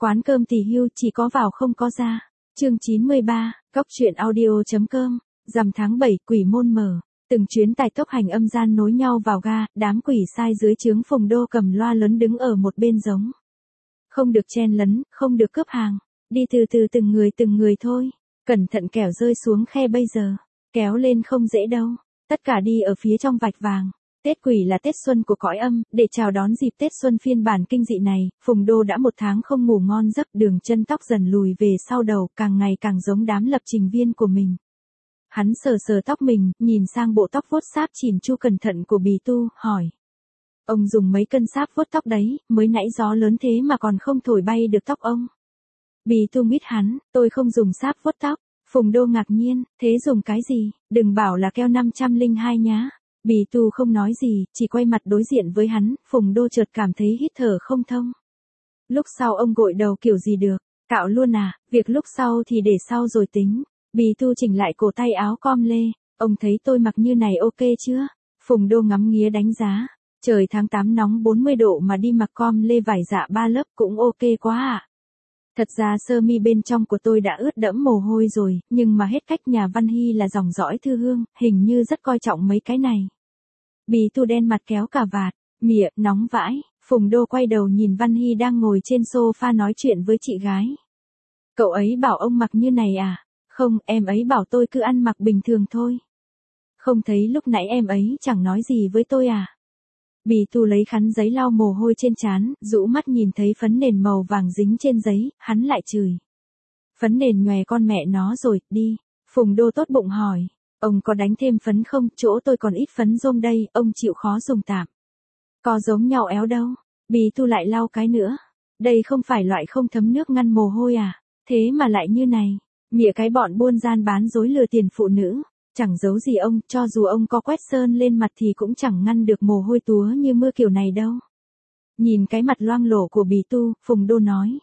Quán cơm Tỳ Hưu chỉ có vào không có ra. Chương 93, Cóc truyện audio.com. Rằm tháng 7, quỷ môn mở. Từng chuyến tài tốc hành âm gian nối nhau vào ga, đám quỷ sai dưới trướng Phùng Đô cầm loa lớn đứng ở một bên giống. Không được chen lấn, không được cướp hàng. Đi từ từ từng người thôi. Cẩn thận kẻo rơi xuống khe bây giờ. Kéo lên không dễ đâu. Tất cả đi ở phía trong vạch vàng. Tết Quỷ là Tết Xuân của cõi âm, để chào đón dịp Tết Xuân phiên bản kinh dị này, Phùng Đô đã một tháng không ngủ ngon giấc, đường chân tóc dần lùi về sau đầu, càng ngày càng giống đám lập trình viên của mình. Hắn sờ sờ tóc mình, nhìn sang bộ tóc vuốt sáp chỉn chu cẩn thận của Bì Tu, hỏi. Ông dùng mấy cân sáp vuốt tóc đấy, mới nãy gió lớn thế mà còn không thổi bay được tóc ông. Bì Tu biết hắn, tôi không dùng sáp vuốt tóc. Phùng Đô ngạc nhiên, thế dùng cái gì, đừng bảo là keo 502 nhá. Bì Tu không nói gì, chỉ quay mặt đối diện với hắn, Phùng Đô chợt cảm thấy hít thở không thông. Lúc sau ông gội đầu kiểu gì được, cạo luôn à, việc lúc sau thì để sau rồi tính. Bì Tu chỉnh lại cổ tay áo com lê, ông thấy tôi mặc như này ok chưa? Phùng Đô ngắm nghía đánh giá, trời tháng 8 nóng 40 độ mà đi mặc com lê vải dạ 3 lớp cũng ok quá ạ. Thật ra sơ mi bên trong của tôi đã ướt đẫm mồ hôi rồi, nhưng mà hết cách nhà Văn Hy là dòng dõi thư hương, hình như rất coi trọng mấy cái này. Bì Tu đen mặt kéo cà vạt, mỉa, nóng vãi, Phùng Đô quay đầu nhìn Văn Hy đang ngồi trên sofa nói chuyện với chị gái. Cậu ấy bảo ông mặc như này à? Không, em ấy bảo tôi cứ ăn mặc bình thường thôi. Không thấy lúc nãy em ấy chẳng nói gì với tôi à? Bì Tu lấy khăn giấy lau mồ hôi trên trán, rũ mắt nhìn thấy phấn nền màu vàng dính trên giấy, hắn lại chửi. Phấn nền nhòe con mẹ nó rồi, đi. Phùng Đô tốt bụng hỏi, ông có đánh thêm phấn không, chỗ tôi còn ít phấn rôm đây, ông chịu khó dùng tạm. Có giống nhau éo đâu. Bì Tu lại lau cái nữa. Đây không phải loại không thấm nước ngăn mồ hôi à, thế mà lại như này. Mỉa cái bọn buôn gian bán dối lừa tiền phụ nữ. Chẳng giấu gì ông, cho dù ông có quét sơn lên mặt thì cũng chẳng ngăn được mồ hôi túa như mưa kiểu này đâu. Nhìn cái mặt loang lổ của Bì Tu, Phùng Đô nói.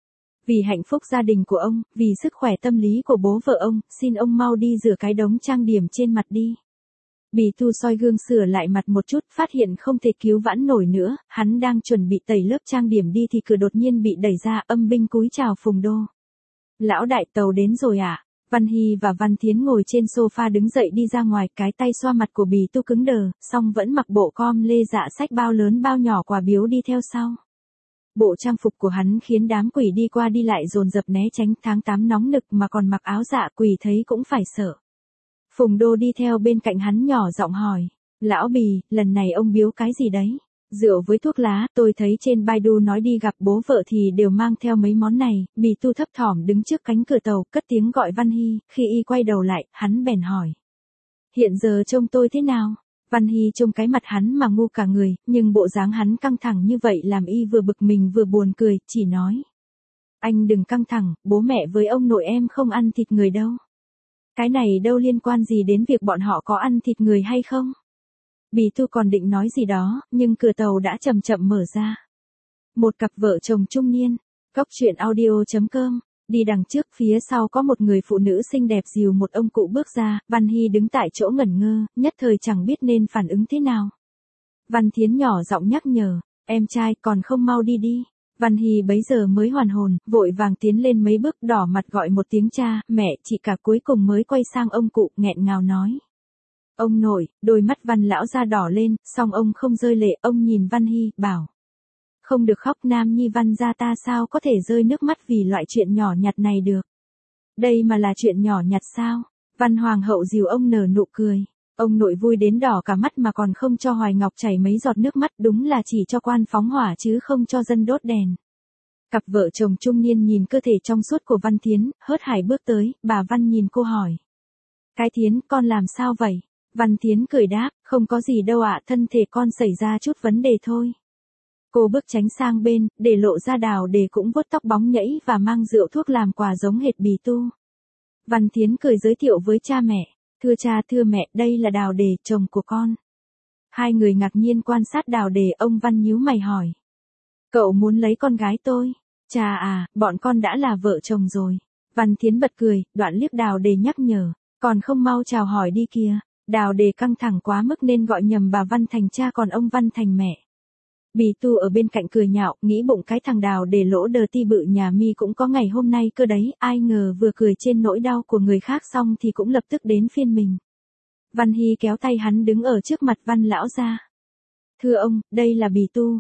Vì hạnh phúc gia đình của ông, vì sức khỏe tâm lý của bố vợ ông, xin ông mau đi rửa cái đống trang điểm trên mặt đi. Bì Tu soi gương sửa lại mặt một chút, phát hiện không thể cứu vãn nổi nữa, hắn đang chuẩn bị tẩy lớp trang điểm đi thì cửa đột nhiên bị đẩy ra, âm binh cúi chào Phùng Đô. Lão đại tàu đến rồi à? Văn Hy và Văn Thiến ngồi trên sofa đứng dậy đi ra ngoài, cái tay xoa mặt của Bì Tu cứng đờ, song vẫn mặc bộ com lê dạ xách bao lớn bao nhỏ quà biếu đi theo sau. Bộ trang phục của hắn khiến đám quỷ đi qua đi lại dồn dập né tránh, tháng 8 nóng nực mà còn mặc áo dạ quỷ thấy cũng phải sợ. Phùng Đô đi theo bên cạnh hắn nhỏ giọng hỏi, lão Bì, lần này ông biếu cái gì đấy? Rượu với thuốc lá, tôi thấy trên Baidu nói đi gặp bố vợ thì đều mang theo mấy món này. Bì Tu thấp thỏm đứng trước cánh cửa tàu, cất tiếng gọi Văn Hy, khi y quay đầu lại, hắn bèn hỏi. Hiện giờ trông tôi thế nào? Văn Hy trông cái mặt hắn mà ngu cả người, nhưng bộ dáng hắn căng thẳng như vậy làm y vừa bực mình vừa buồn cười, chỉ nói. Anh đừng căng thẳng, bố mẹ với ông nội em không ăn thịt người đâu. Cái này đâu liên quan gì đến việc bọn họ có ăn thịt người hay không? Bì Tu còn định nói gì đó, nhưng cửa tàu đã chậm chậm mở ra. Một cặp vợ chồng trung niên, Cóc truyện audio.com, đi đằng trước, phía sau có một người phụ nữ xinh đẹp dìu một ông cụ bước ra, Văn Hy đứng tại chỗ ngẩn ngơ, nhất thời chẳng biết nên phản ứng thế nào. Văn Thiến nhỏ giọng nhắc nhở, em trai còn không mau đi đi. Văn Hy bấy giờ mới hoàn hồn, vội vàng tiến lên mấy bước, đỏ mặt gọi một tiếng cha, mẹ, chị cả, cuối cùng mới quay sang ông cụ, nghẹn ngào nói. Ông nội, đôi mắt Văn lão ra đỏ lên, song ông không rơi lệ, ông nhìn Văn Hy, bảo. Không được khóc, nam nhi Văn gia ta sao có thể rơi nước mắt vì loại chuyện nhỏ nhặt này được. Đây mà là chuyện nhỏ nhặt sao? Văn hoàng hậu dìu ông nở nụ cười. Ông nội vui đến đỏ cả mắt mà còn không cho Hoài Ngọc chảy mấy giọt nước mắt, đúng là chỉ cho quan phóng hỏa chứ không cho dân đốt đèn. Cặp vợ chồng trung niên nhìn cơ thể trong suốt của Văn Thiến, hớt hải bước tới, bà Văn nhìn cô hỏi. Cái Thiến, con làm sao vậy? Văn Thiến cười đáp, không có gì đâu ạ, thân thể con xảy ra chút vấn đề thôi. Cô bước tránh sang bên, để lộ ra Đào Đề cũng vuốt tóc bóng nhẫy và mang rượu thuốc làm quà giống hệt Bì Tu. Văn Thiến cười giới thiệu với cha mẹ, thưa cha thưa mẹ, đây là Đào Đề, chồng của con. Hai người ngạc nhiên quan sát Đào Đề, ông Văn nhíu mày hỏi. Cậu muốn lấy con gái tôi? Cha à, bọn con đã là vợ chồng rồi. Văn Thiến bật cười, đoạn liếc Đào Đề nhắc nhở, còn không mau chào hỏi đi kìa. Đào Đề căng thẳng quá mức nên gọi nhầm bà Văn thành cha còn ông Văn thành mẹ. Bì Tu ở bên cạnh cười nhạo, nghĩ bụng cái thằng Đào để lỗ đờ ti bự nhà mi cũng có ngày hôm nay cơ đấy, ai ngờ vừa cười trên nỗi đau của người khác xong thì cũng lập tức đến phiên mình. Văn Hy kéo tay hắn đứng ở trước mặt Văn lão gia. Thưa ông, đây là Bì Tu,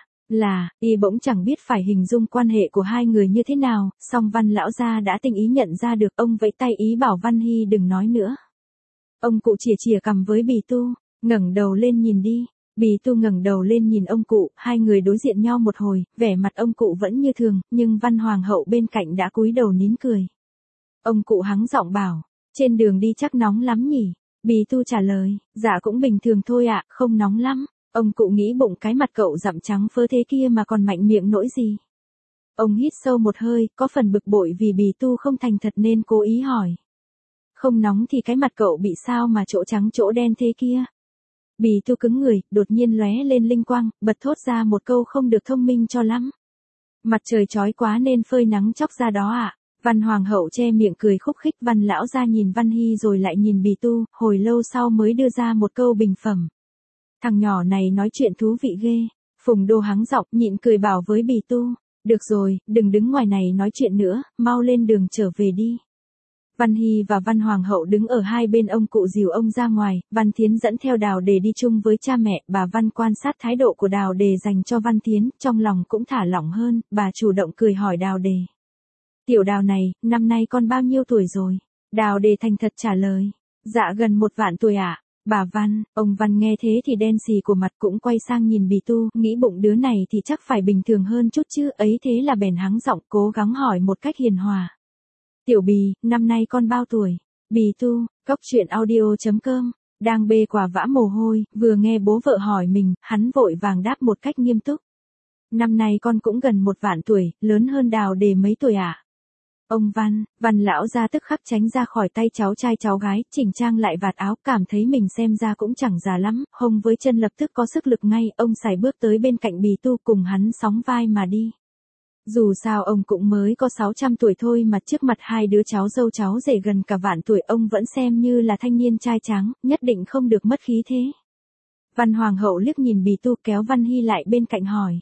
y bỗng chẳng biết phải hình dung quan hệ của hai người như thế nào, song Văn lão gia đã tinh ý nhận ra được, ông vẫy tay ý bảo Văn Hy đừng nói nữa. Ông cụ chìa chìa cằm với Bì Tu, ngẩng đầu lên nhìn đi. Bì Tu ngẩng đầu lên nhìn ông cụ, hai người đối diện nhau một hồi, vẻ mặt ông cụ vẫn như thường, nhưng Văn Hoàng hậu bên cạnh đã cúi đầu nín cười. Ông cụ hắng giọng bảo, trên đường đi chắc nóng lắm nhỉ? Bì Tu trả lời, dạ cũng bình thường thôi ạ, không nóng lắm. Ông cụ nghĩ bụng cái mặt cậu dặm trắng phơ thế kia mà còn mạnh miệng nỗi gì. Ông hít sâu một hơi, có phần bực bội vì Bì Tu không thành thật nên cố ý hỏi. Không nóng thì cái mặt cậu bị sao mà chỗ trắng chỗ đen thế kia? Bì Tu cứng người, đột nhiên lóe lên linh quang, bật thốt ra một câu không được thông minh cho lắm. Mặt trời chói quá nên phơi nắng chóc ra đó ạ. Văn Hoàng hậu che miệng cười khúc khích, Văn lão ra nhìn Văn Hy rồi lại nhìn Bì Tu, hồi lâu sau mới đưa ra một câu bình phẩm. Thằng nhỏ này nói chuyện thú vị ghê. Phùng Đô hắng giọng nhịn cười bảo với Bì Tu, được rồi, đừng đứng ngoài này nói chuyện nữa, mau lên đường trở về đi. Văn Hy và Văn Hoàng hậu đứng ở hai bên ông cụ dìu ông ra ngoài, Văn Thiến dẫn theo Đào Đề đi chung với cha mẹ, bà Văn quan sát thái độ của Đào Đề dành cho Văn Thiến, trong lòng cũng thả lỏng hơn, bà chủ động cười hỏi Đào Đề. Tiểu Đào này, năm nay con bao nhiêu tuổi rồi? Đào Đề thành thật trả lời, dạ gần 1 vạn tuổi ạ. Bà Văn, ông Văn nghe thế thì đen xì của mặt cũng quay sang nhìn Bì Tu, nghĩ bụng đứa này thì chắc phải bình thường hơn chút chứ, ấy thế là bèn hắng giọng cố gắng hỏi một cách hiền hòa. Tiểu Bì, năm nay con bao tuổi? Bì Tu, cóc truyện audio.com, đang bê quả vã mồ hôi, vừa nghe bố vợ hỏi mình, hắn vội vàng đáp một cách nghiêm túc. Năm nay con cũng gần 1 vạn tuổi, lớn hơn Đào Đề mấy tuổi ạ? Ông Văn lão ra tức khắc tránh ra khỏi tay cháu trai cháu gái, chỉnh trang lại vạt áo, cảm thấy mình xem ra cũng chẳng già lắm, hông với chân lập tức có sức lực ngay, ông sải bước tới bên cạnh Bì Tu cùng hắn sóng vai mà đi. Dù sao ông cũng mới có 600 tuổi thôi mà trước mặt hai đứa cháu dâu cháu rể gần cả vạn tuổi ông vẫn xem như là thanh niên trai tráng, nhất định không được mất khí thế. Văn Hoàng hậu liếc nhìn Bì Tu kéo Văn Hy lại bên cạnh hỏi.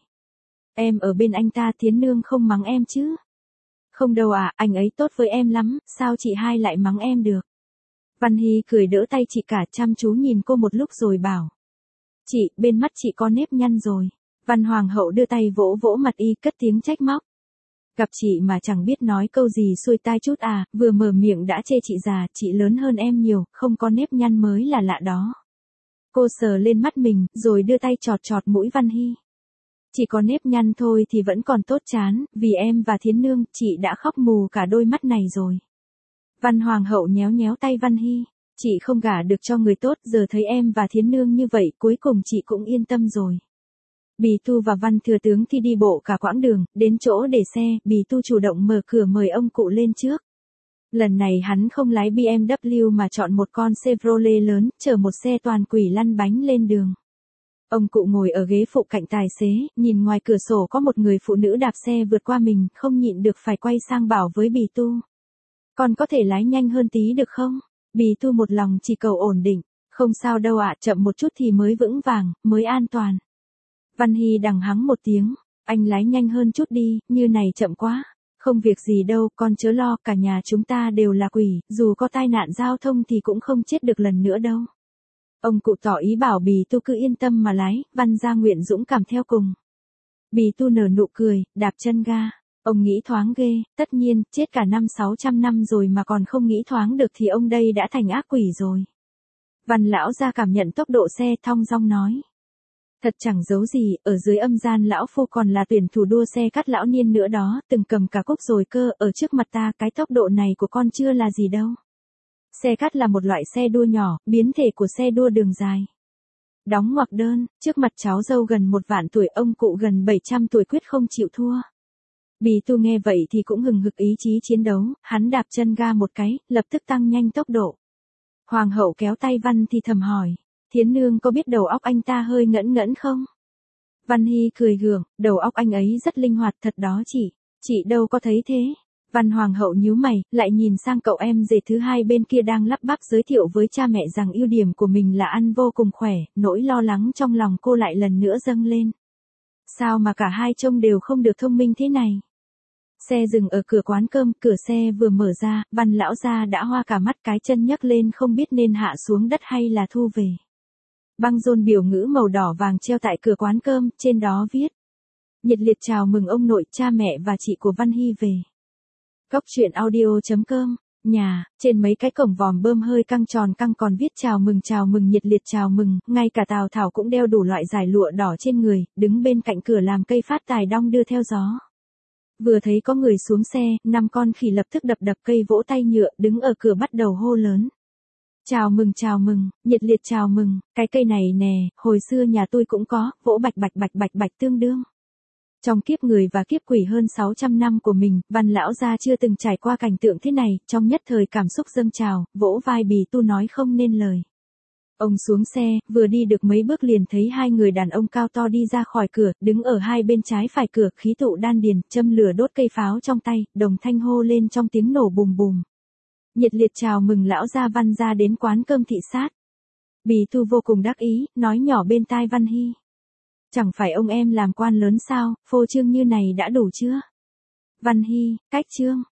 Em ở bên anh ta Thiến nương không mắng em chứ? Không đâu ạ, anh ấy tốt với em lắm, sao chị hai lại mắng em được? Văn Hy cười đỡ tay chị cả chăm chú nhìn cô một lúc rồi bảo. Chị, bên mắt chị có nếp nhăn rồi. Văn Hoàng hậu đưa tay vỗ vỗ mặt y cất tiếng trách móc. Gặp chị mà chẳng biết nói câu gì xuôi tai chút à, vừa mở miệng đã chê chị già, chị lớn hơn em nhiều, không có nếp nhăn mới là lạ đó. Cô sờ lên mắt mình, rồi đưa tay chọt chọt mũi Văn Hy. Chỉ có nếp nhăn thôi thì vẫn còn tốt chán, vì em và Thiến nương, chị đã khóc mù cả đôi mắt này rồi. Văn Hoàng hậu nhéo nhéo tay Văn Hy. Chị không gả được cho người tốt, giờ thấy em và Thiến nương như vậy, cuối cùng chị cũng yên tâm rồi. Bì Tu và Văn thừa tướng thì đi bộ cả quãng đường, đến chỗ để xe, Bì Tu chủ động mở cửa mời ông cụ lên trước. Lần này hắn không lái BMW mà chọn một con Chevrolet lớn, chở một xe toàn quỷ lăn bánh lên đường. Ông cụ ngồi ở ghế phụ cạnh tài xế, nhìn ngoài cửa sổ có một người phụ nữ đạp xe vượt qua mình, không nhịn được phải quay sang bảo với Bì Tu. Con có thể lái nhanh hơn tí được không? Bì Tu một lòng chỉ cầu ổn định. Không sao đâu ạ, chậm một chút thì mới vững vàng, mới an toàn. Văn Hy đằng hắng một tiếng, anh lái nhanh hơn chút đi, như này chậm quá. Không việc gì đâu, con chớ lo, cả nhà chúng ta đều là quỷ, dù có tai nạn giao thông thì cũng không chết được lần nữa đâu. Ông cụ tỏ ý bảo Bì Tu cứ yên tâm mà lái, Văn gia nguyện dũng cảm theo cùng. Bì Tu nở nụ cười, đạp chân ga. Ông nghĩ thoáng ghê, tất nhiên, chết cả 500-600 năm rồi mà còn không nghĩ thoáng được thì ông đây đã thành ác quỷ rồi. Văn lão ra cảm nhận tốc độ xe thong dong nói. Thật chẳng giấu gì, ở dưới âm gian lão phu còn là tuyển thủ đua xe cắt lão niên nữa đó, từng cầm cả cúp rồi cơ, ở trước mặt ta cái tốc độ này của con chưa là gì đâu. Xe cắt là một loại xe đua nhỏ, biến thể của xe đua đường dài. Đóng ngoặc đơn, trước mặt cháu dâu gần 1 vạn tuổi, ông cụ gần 700 tuổi quyết không chịu thua. Bì Tu nghe vậy thì cũng hừng hực ý chí chiến đấu, hắn đạp chân ga một cái, lập tức tăng nhanh tốc độ. Hoàng hậu kéo tay Văn thì thầm hỏi, Thiến nương có biết đầu óc anh ta hơi ngẫn ngẫn không? Văn Hy cười gượng, đầu óc anh ấy rất linh hoạt thật đó chị đâu có thấy thế. Văn Hoàng hậu nhíu mày, lại nhìn sang cậu em rể thứ hai bên kia đang lắp bắp giới thiệu với cha mẹ rằng ưu điểm của mình là ăn vô cùng khỏe, nỗi lo lắng trong lòng cô lại lần nữa dâng lên. Sao mà cả hai trông đều không được thông minh thế này? Xe dừng ở cửa quán cơm, cửa xe vừa mở ra, Văn lão gia đã hoa cả mắt, cái chân nhấc lên không biết nên hạ xuống đất hay là thu về. Băng rôn biểu ngữ màu đỏ vàng treo tại cửa quán cơm, trên đó viết: nhiệt liệt chào mừng ông nội, cha mẹ và chị của Văn Hy về. Cóc truyện audio.com. Nhà, trên mấy cái cổng vòm bơm hơi căng tròn căng còn viết chào mừng nhiệt liệt chào mừng, ngay cả Tào Thảo cũng đeo đủ loại dải lụa đỏ trên người, đứng bên cạnh cửa làm cây phát tài đong đưa theo gió. Vừa thấy có người xuống xe, 5 con khỉ lập tức đập cây vỗ tay nhựa, đứng ở cửa bắt đầu hô lớn. Chào mừng, nhiệt liệt chào mừng, cái cây này nè, hồi xưa nhà tôi cũng có, vỗ bạch tương đương. Trong kiếp người và kiếp quỷ hơn 600 năm của mình, Văn lão gia chưa từng trải qua cảnh tượng thế này, trong nhất thời cảm xúc dâng trào, vỗ vai bì tu nói không nên lời. Ông xuống xe, vừa đi được mấy bước liền thấy hai người đàn ông cao to đi ra khỏi cửa, đứng ở hai bên trái phải cửa, khí tụ đan điền, châm lửa đốt cây pháo trong tay, đồng thanh hô lên trong tiếng nổ bùm bùm. Nhiệt liệt chào mừng lão gia Văn gia đến quán cơm thị sát. Bì tu vô cùng đắc ý, nói nhỏ bên tai Văn Hy. Chẳng phải ông em làm quan lớn sao, phô trương như này đã đủ chưa? Văn Hy, cách trương.